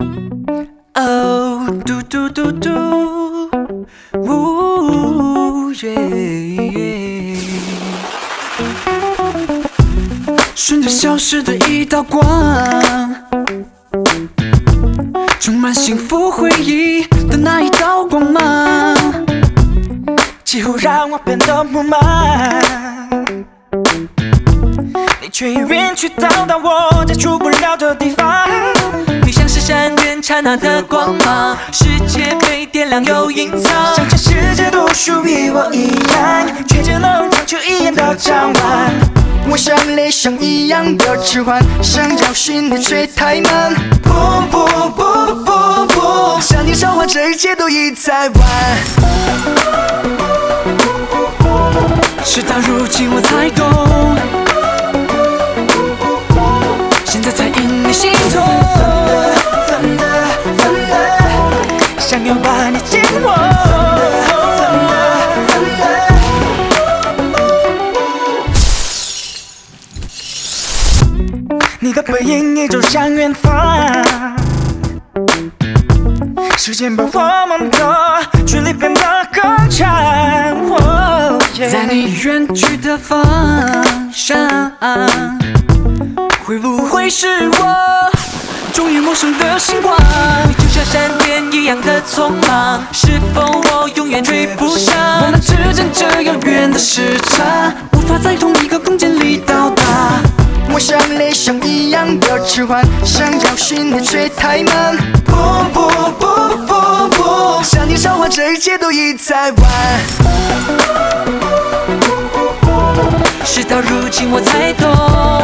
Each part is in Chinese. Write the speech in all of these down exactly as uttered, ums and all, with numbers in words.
哦，嘟嘟嘟嘟，呜耶！顺着消失的一道光，充满幸福回忆的那一道光芒，几乎让我变得木马。你却已远去到达我接触不了的地方。你像是闪电刹那的光芒，世界被点亮又隐藏，像全世界都属于我一样，却只能长久一眼的张望。 我像雷声一样的迟缓，想找寻你却太慢。不不不不不，向你召唤，这一切都已太晚。 事到如今我才懂，现在才因你心痛。 分的分的分的， 想要把你紧握。 分的分的。 你的背影已走向远方，时间把我们的距离变得更长。Oh, yeah. 在你远去的方向，会不会是我终于陌生的星光？你就像闪电一样的匆忙，是否我永远追不上？我们之间这样远的时差，无法在同一个空间里到达。 我像雷声一样的迟缓，想找寻你却太慢。不不不不不，向你召唤，这一切都已太晚。 事到如今我才懂，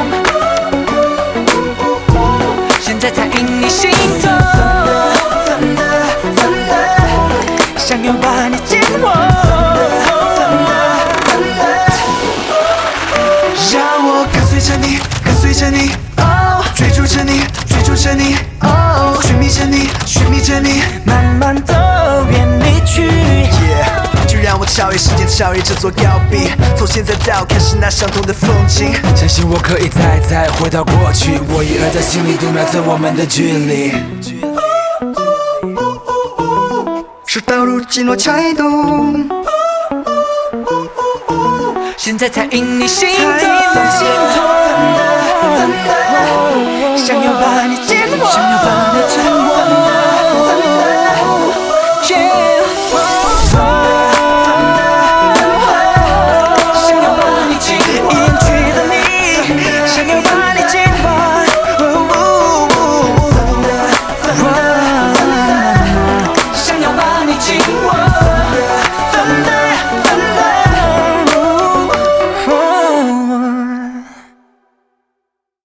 现在才因你心痛。 分的分的， 想要把你紧握。 分的分的，让我跟随着你，跟随着你，哦，追逐着你，追逐着你，哦，寻觅着你，寻觅着你， 慢慢地远离去。 Yeah， 就让我超越时间，超越这座高壁，从现在到开始那相同的风景。 相信我可以再再回到过去，我一而在心里度秒测我们的距离。 事到如今我才懂， 现在才因你心痛。 才因你心痛。 想要把你紧握。